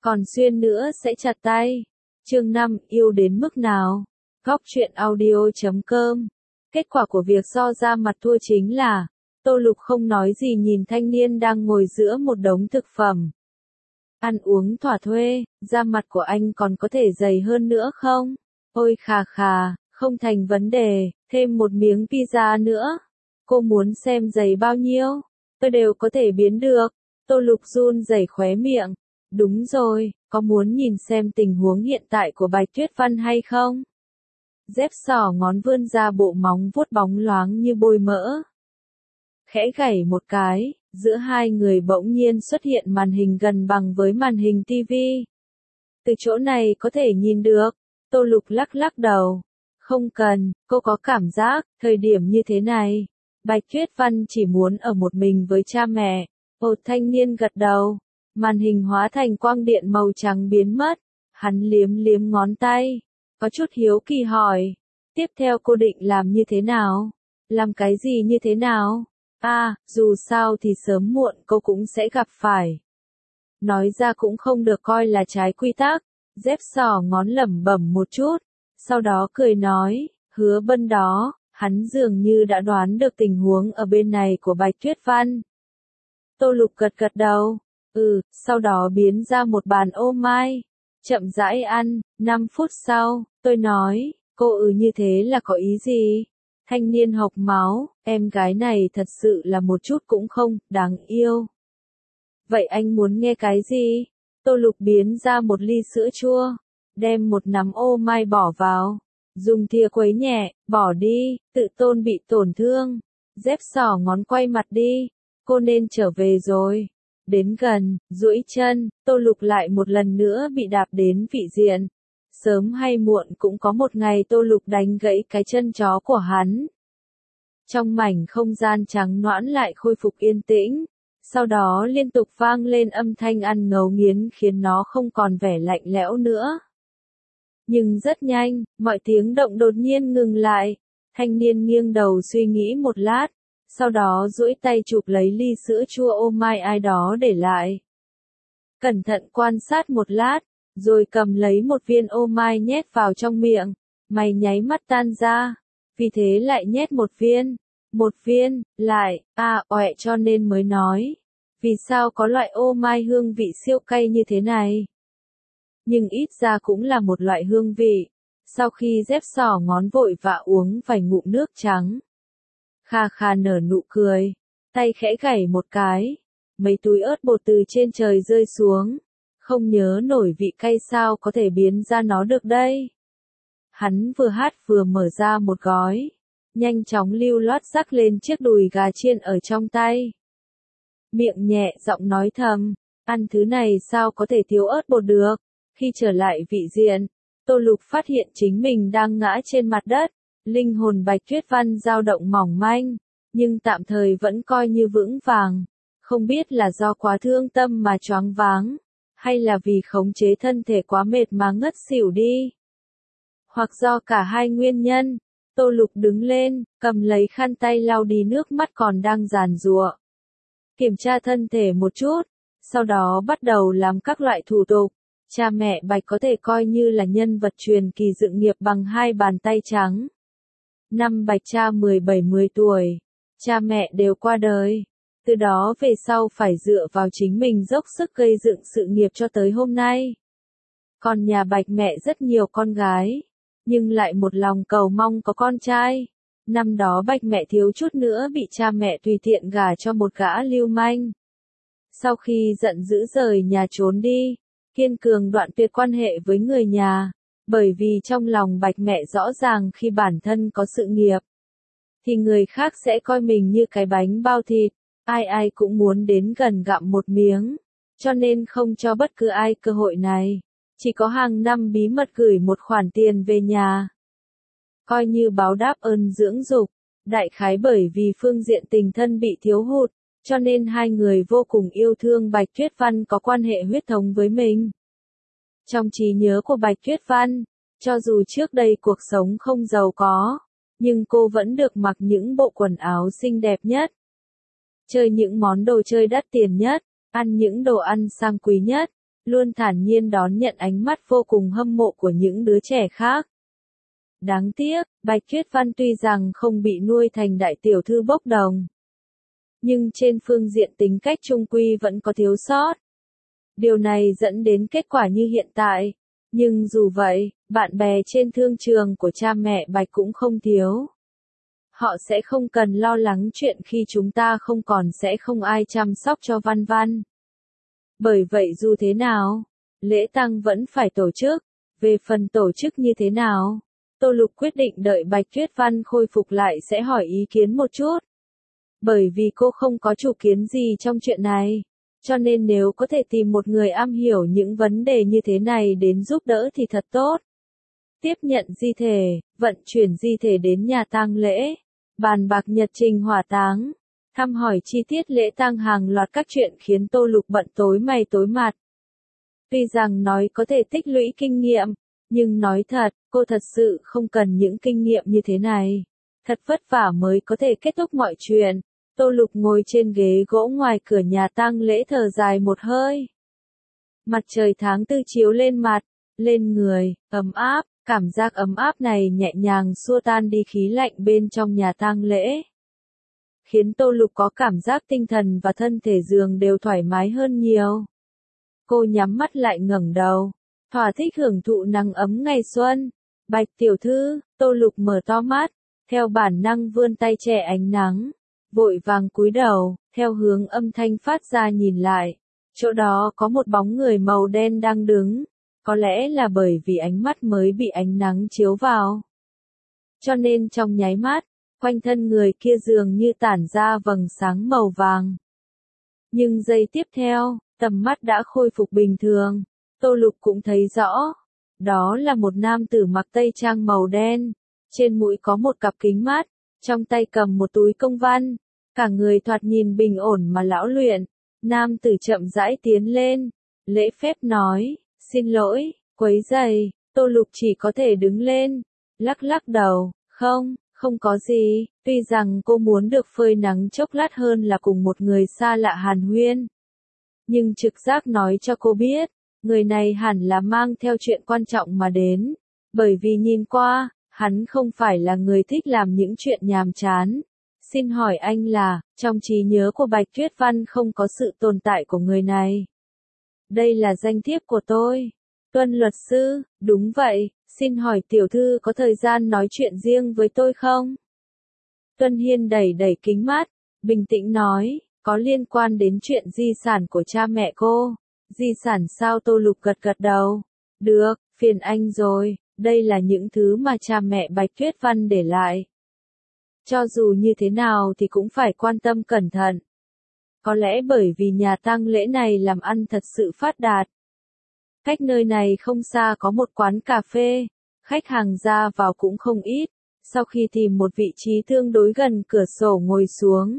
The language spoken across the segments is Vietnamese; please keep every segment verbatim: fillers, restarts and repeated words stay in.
còn xuyên nữa sẽ chặt tay. Chương năm, yêu đến mức nào? Góc truyện audio chấm com. Kết quả của việc so ra mặt thua chính là, Tô Lục không nói gì nhìn thanh niên đang ngồi giữa một đống thực phẩm. Ăn uống thỏa thuê, da mặt của anh còn có thể dày hơn nữa không? Ôi khà khà, không thành vấn đề, thêm một miếng pizza nữa. Cô muốn xem dày bao nhiêu? Tôi đều có thể biến được. Tô Lục run rẩy khóe miệng. Đúng rồi, có muốn nhìn xem tình huống hiện tại của Bạch Tuyết Văn hay không? Dép sỏ ngón vươn ra bộ móng vuốt bóng loáng như bôi mỡ. Khẽ gảy một cái, giữa hai người bỗng nhiên xuất hiện màn hình gần bằng với màn hình tivi. Từ chỗ này có thể nhìn được. Tô Lục lắc lắc đầu. Không cần, cô có cảm giác, thời điểm như thế này, Bạch Tuyết Văn chỉ muốn ở một mình với cha mẹ. Một thanh niên gật đầu. Màn hình hóa thành quang điện màu trắng biến mất. Hắn liếm liếm ngón tay. Có chút hiếu kỳ hỏi. Tiếp theo cô định làm như thế nào? Làm cái gì như thế nào? À, dù sao thì sớm muộn cô cũng sẽ gặp phải. Nói ra cũng không được coi là trái quy tắc. Dép sỏ ngón lẩm bẩm một chút. Sau đó cười nói, Hứa Bân đó, hắn dường như đã đoán được tình huống ở bên này của Bạch Tuyết Văn. Tô Lục gật gật đầu. Ừ, sau đó biến ra một bàn ô mai. Chậm rãi ăn, năm phút sau, tôi nói, cô ừ như thế là có ý gì? Thanh niên hộc máu, em gái này thật sự là một chút cũng không, đáng yêu. Vậy anh muốn nghe cái gì? Tô Lục biến ra một ly sữa chua, đem một nắm ô mai bỏ vào, dùng thìa quấy nhẹ, bỏ đi, tự tôn bị tổn thương. Dép sỏ ngón quay mặt đi, cô nên trở về rồi. Đến gần, duỗi chân, Tô Lục lại một lần nữa bị đạp đến vị diện. Sớm hay muộn cũng có một ngày Tô Lục đánh gãy cái chân chó của hắn. Trong mảnh không gian trắng nõn lại khôi phục yên tĩnh. Sau đó liên tục vang lên âm thanh ăn ngấu nghiến khiến nó không còn vẻ lạnh lẽo nữa. Nhưng rất nhanh, mọi tiếng động đột nhiên ngừng lại. Thanh niên nghiêng đầu suy nghĩ một lát. Sau đó duỗi tay chụp lấy ly sữa chua ô mai ai đó để lại. Cẩn thận quan sát một lát, rồi cầm lấy một viên ô mai nhét vào trong miệng. Mày nháy mắt tan ra. Vì thế lại nhét một viên. Một viên, lại, à, oẹ cho nên mới nói. Vì sao có loại ô mai hương vị siêu cay như thế này? Nhưng ít ra cũng là một loại hương vị. Sau khi dép sỏ ngón vội vã uống vài ngụm nước trắng. Kha kha nở nụ cười. Tay khẽ gảy một cái. Mấy túi ớt bột từ trên trời rơi xuống. Không nhớ nổi vị cay sao có thể biến ra nó được đây. Hắn vừa hát vừa mở ra một gói. Nhanh chóng lưu loát rắc lên chiếc đùi gà chiên ở trong tay. Miệng nhẹ giọng nói thầm, ăn thứ này sao có thể thiếu ớt bột được. Khi trở lại vị diện, Tô Lục phát hiện chính mình đang ngã trên mặt đất. Linh hồn Bạch Tuyết Văn dao động mỏng manh, nhưng tạm thời vẫn coi như vững vàng. Không biết là do quá thương tâm mà choáng váng, hay là vì khống chế thân thể quá mệt mà ngất xỉu đi. Hoặc do cả hai nguyên nhân. Tô Lục đứng lên, cầm lấy khăn tay lau đi nước mắt còn đang giàn giụa. Kiểm tra thân thể một chút, sau đó bắt đầu làm các loại thủ tục. Cha mẹ Bạch có thể coi như là nhân vật truyền kỳ dựng nghiệp bằng hai bàn tay trắng. Năm Bạch cha mười bảy mười tuổi, cha mẹ đều qua đời. Từ đó về sau phải dựa vào chính mình dốc sức gây dựng sự nghiệp cho tới hôm nay. Còn nhà Bạch mẹ rất nhiều con gái, nhưng lại một lòng cầu mong có con trai. Năm đó Bạch mẹ thiếu chút nữa bị cha mẹ tùy tiện gả cho một gã lưu manh. Sau khi giận dữ rời nhà trốn đi, kiên cường đoạn tuyệt quan hệ với người nhà, bởi vì trong lòng Bạch mẹ rõ ràng khi bản thân có sự nghiệp, thì người khác sẽ coi mình như cái bánh bao thịt, ai ai cũng muốn đến gần gặm một miếng, cho nên không cho bất cứ ai cơ hội này. Chỉ có hàng năm bí mật gửi một khoản tiền về nhà. Coi như báo đáp ơn dưỡng dục. Đại khái bởi vì phương diện tình thân bị thiếu hụt, cho nên hai người vô cùng yêu thương Bạch Tuyết Văn có quan hệ huyết thống với mình. Trong trí nhớ của Bạch Tuyết Văn, cho dù trước đây cuộc sống không giàu có, nhưng cô vẫn được mặc những bộ quần áo xinh đẹp nhất. Chơi những món đồ chơi đắt tiền nhất, ăn những đồ ăn sang quý nhất. luôn thản nhiên đón nhận ánh mắt vô cùng hâm mộ của những đứa trẻ khác. Đáng tiếc, Bạch Tuyết Văn tuy rằng không bị nuôi thành đại tiểu thư bốc đồng, nhưng trên phương diện tính cách trung quy vẫn có thiếu sót. Điều này dẫn đến kết quả như hiện tại. Nhưng dù vậy, bạn bè trên thương trường của cha mẹ Bạch cũng không thiếu. Họ sẽ không cần lo lắng chuyện khi chúng ta không còn sẽ không ai chăm sóc cho Văn Văn. Bởi vậy dù thế nào, lễ tang vẫn phải tổ chức. Về phần tổ chức như thế nào, Tô Lục quyết định đợi Bạch Tuyết Văn khôi phục lại sẽ hỏi ý kiến một chút. Bởi vì cô không có chủ kiến gì trong chuyện này. Cho nên nếu có thể tìm một người am hiểu những vấn đề như thế này đến giúp đỡ thì thật tốt. Tiếp nhận di thể, vận chuyển di thể đến nhà tang lễ, bàn bạc nhật trình hỏa táng, thăm hỏi chi tiết lễ tang hàng loạt các chuyện khiến Tô Lục bận tối mày tối mặt. Tuy rằng nói có thể tích lũy kinh nghiệm, nhưng nói thật, cô thật sự không cần những kinh nghiệm như thế này. Thật vất vả mới có thể kết thúc mọi chuyện. Tô Lục ngồi trên ghế gỗ ngoài cửa nhà tang lễ thở dài một hơi. Mặt trời tháng tư chiếu lên mặt, lên người, ấm áp, cảm giác ấm áp này nhẹ nhàng xua tan đi khí lạnh bên trong nhà tang lễ. Khiến Tô Lục có cảm giác tinh thần và thân thể giường đều thoải mái hơn nhiều. Cô nhắm mắt lại ngẩng đầu, thỏa thích hưởng thụ nắng ấm ngày xuân. Bạch tiểu thư, Tô Lục mở to mắt, theo bản năng vươn tay che ánh nắng. Vội vàng cúi đầu, theo hướng âm thanh phát ra nhìn lại. Chỗ đó có một bóng người màu đen đang đứng. Có lẽ là bởi vì ánh mắt mới bị ánh nắng chiếu vào. Cho nên trong nháy mắt, quanh thân người kia dường như tản ra vầng sáng màu vàng. Nhưng giây tiếp theo, tầm mắt đã khôi phục bình thường. Tô Lục cũng thấy rõ. Đó là một nam tử mặc tây trang màu đen. Trên mũi có một cặp kính mát. Trong tay cầm một túi công văn. Cả người thoạt nhìn bình ổn mà lão luyện. Nam tử chậm rãi tiến lên. Lễ phép nói, xin lỗi, quấy rầy. Tô Lục chỉ có thể đứng lên. Lắc lắc đầu, không, không có gì. Tuy rằng cô muốn được phơi nắng chốc lát hơn là cùng một người xa lạ hàn huyên. Nhưng trực giác nói cho cô biết, người này hẳn là mang theo chuyện quan trọng mà đến. Bởi vì nhìn qua, hắn không phải là người thích làm những chuyện nhàm chán. Xin hỏi anh là, trong trí nhớ của Bạch Tuyết Văn không có sự tồn tại của người này. Đây là danh thiếp của tôi. Tuân luật sư, đúng vậy, xin hỏi tiểu thư có thời gian nói chuyện riêng với tôi không? Tuân Hiên đẩy đẩy kính mắt, bình tĩnh nói, có liên quan đến chuyện di sản của cha mẹ cô. Di sản sao? Tô Lục gật gật đầu. Được, phiền anh rồi, đây là những thứ mà cha mẹ Bạch Tuyết Văn để lại. Cho dù như thế nào thì cũng phải quan tâm cẩn thận. Có lẽ bởi vì nhà tang lễ này làm ăn thật sự phát đạt. Cách nơi này không xa có một quán cà phê, khách hàng ra vào cũng không ít. Sau khi tìm một vị trí tương đối gần cửa sổ ngồi xuống,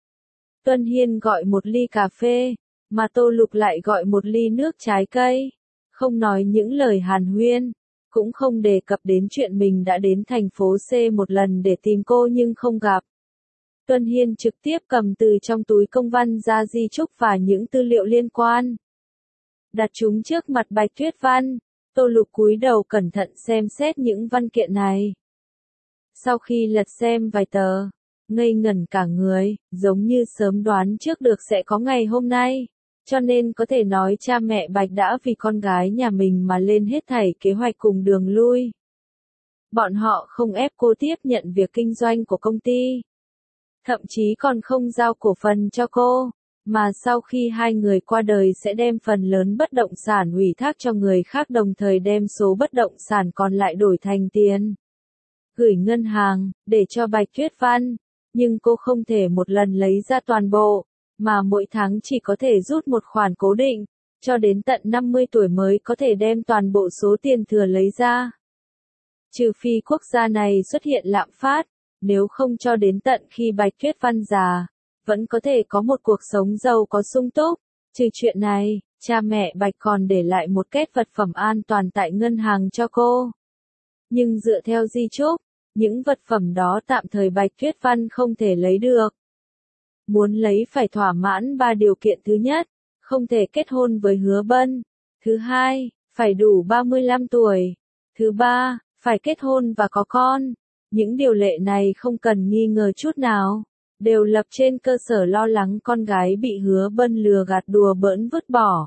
Tuân Hiên gọi một ly cà phê, mà Tô Lục lại gọi một ly nước trái cây. Không nói những lời hàn huyên, cũng không đề cập đến chuyện mình đã đến thành phố C một lần để tìm cô nhưng không gặp. Tuân Hiên trực tiếp cầm từ trong túi công văn ra di chúc và những tư liệu liên quan. Đặt chúng trước mặt Bạch Tuyết Văn, Tô Lục cúi đầu cẩn thận xem xét những văn kiện này. Sau khi lật xem vài tờ, ngây ngẩn cả người, giống như sớm đoán trước được sẽ có ngày hôm nay. Cho nên có thể nói cha mẹ Bạch đã vì con gái nhà mình mà lên hết thảy kế hoạch cùng đường lui. Bọn họ không ép cô tiếp nhận việc kinh doanh của công ty. Thậm chí còn không giao cổ phần cho cô, mà sau khi hai người qua đời sẽ đem phần lớn bất động sản ủy thác cho người khác đồng thời đem số bất động sản còn lại đổi thành tiền. Gửi ngân hàng, để cho Bạch Tuyết Văn, nhưng cô không thể một lần lấy ra toàn bộ, mà mỗi tháng chỉ có thể rút một khoản cố định, cho đến tận năm mươi tuổi mới có thể đem toàn bộ số tiền thừa lấy ra. Trừ phi quốc gia này xuất hiện lạm phát, nếu không cho đến tận khi Bạch Tuyết Văn già, vẫn có thể có một cuộc sống giàu có sung túc. Trừ chuyện này, cha mẹ Bạch còn để lại một kết vật phẩm an toàn tại ngân hàng cho cô. Nhưng dựa theo di chúc, những vật phẩm đó tạm thời Bạch Tuyết Văn không thể lấy được. Muốn lấy phải thỏa mãn ba điều kiện: thứ nhất, không thể kết hôn với Hứa Bân; Thứ hai, phải đủ ba mươi lăm tuổi. Thứ ba, phải kết hôn và có con. Những điều lệ này không cần nghi ngờ chút nào, đều lập trên cơ sở lo lắng con gái bị hứa bân lừa gạt đùa bỡn vứt bỏ.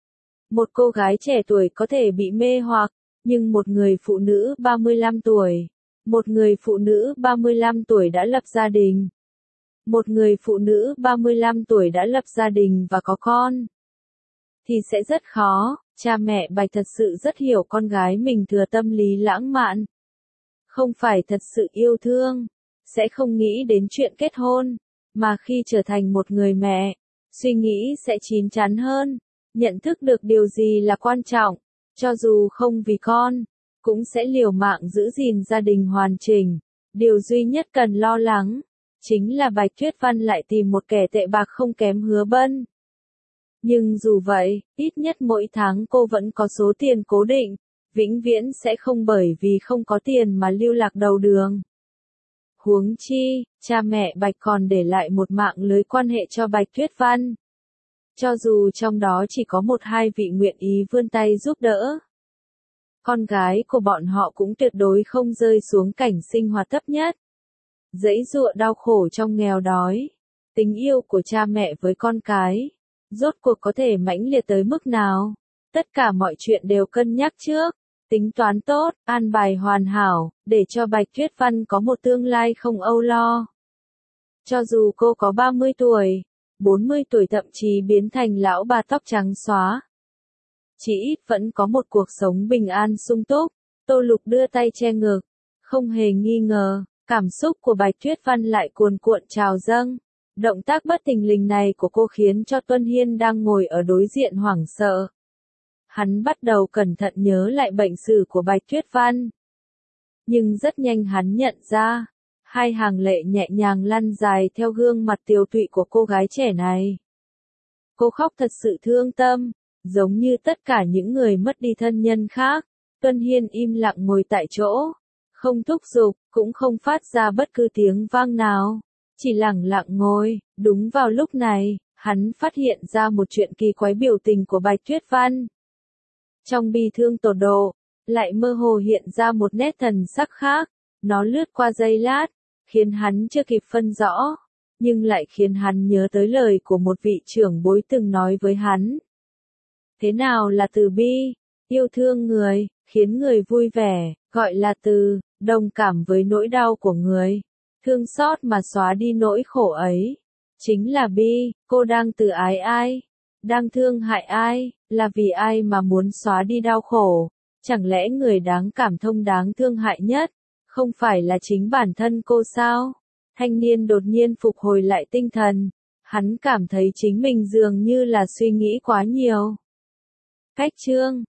Một cô gái trẻ tuổi có thể bị mê hoặc, nhưng một người phụ nữ ba mươi lăm tuổi, một người phụ nữ ba mươi lăm tuổi đã lập gia đình, một người phụ nữ ba mươi lăm tuổi đã lập gia đình và có con, thì sẽ rất khó. Cha mẹ Bạch thật sự rất hiểu con gái mình thừa tâm lý lãng mạn, không phải thật sự yêu thương, sẽ không nghĩ đến chuyện kết hôn, mà khi trở thành một người mẹ, suy nghĩ sẽ chín chắn hơn, nhận thức được điều gì là quan trọng, cho dù không vì con, cũng sẽ liều mạng giữ gìn gia đình hoàn chỉnh. Điều duy nhất cần lo lắng, chính là Bạch Tuyết Văn lại tìm một kẻ tệ bạc không kém Hứa Bân. Nhưng dù vậy, ít nhất mỗi tháng cô vẫn có số tiền cố định, vĩnh viễn sẽ không bởi vì không có tiền mà lưu lạc đầu đường. Huống chi, cha mẹ Bạch còn để lại một mạng lưới quan hệ cho Bạch Tuyết Văn. Cho dù trong đó chỉ có một hai vị nguyện ý vươn tay giúp đỡ, con gái của bọn họ cũng tuyệt đối không rơi xuống cảnh sinh hoạt thấp nhất, giãy giụa đau khổ trong nghèo đói. Tình yêu của cha mẹ với con cái, rốt cuộc có thể mãnh liệt tới mức nào? Tất cả mọi chuyện đều cân nhắc trước, tính toán tốt, an bài hoàn hảo, để cho Bạch Tuyết Văn có một tương lai không âu lo. Cho dù cô có ba mươi tuổi, bốn mươi tuổi thậm chí biến thành lão bà tóc trắng xóa, chỉ ít vẫn có một cuộc sống bình an sung túc. Tô Lục đưa tay che ngực, không hề nghi ngờ, cảm xúc của Bạch Tuyết Văn lại cuồn cuộn trào dâng. Động tác bất thình lình này của cô khiến cho Tuân Hiên đang ngồi ở đối diện hoảng sợ. Hắn bắt đầu cẩn thận nhớ lại bệnh sử của Bạch Tuyết Văn. Nhưng rất nhanh hắn nhận ra, hai hàng lệ nhẹ nhàng lăn dài theo gương mặt tiều tụy của cô gái trẻ này. Cô khóc thật sự thương tâm, giống như tất cả những người mất đi thân nhân khác. Tuân Hiên im lặng ngồi tại chỗ, không thúc giục, cũng không phát ra bất cứ tiếng vang nào, chỉ lặng lặng ngồi. Đúng vào lúc này, hắn phát hiện ra một chuyện kỳ quái, biểu tình của Bạch Tuyết Văn. Trong bi thương tột độ, lại mơ hồ hiện ra một nét thần sắc khác, nó lướt qua giây lát, khiến hắn chưa kịp phân rõ, nhưng lại khiến hắn nhớ tới lời của một vị trưởng bối từng nói với hắn. Thế nào là từ bi? Yêu thương người, khiến người vui vẻ, gọi là từ, đồng cảm với nỗi đau của người, thương xót mà xóa đi nỗi khổ ấy, chính là bi. Cô đang từ ái ai? Đang thương hại ai? Là vì ai mà muốn xóa đi đau khổ? Chẳng lẽ người đáng cảm thông đáng thương hại nhất, không phải là chính bản thân cô sao? Thanh niên đột nhiên phục hồi lại tinh thần, hắn cảm thấy chính mình dường như là suy nghĩ quá nhiều. Cách chương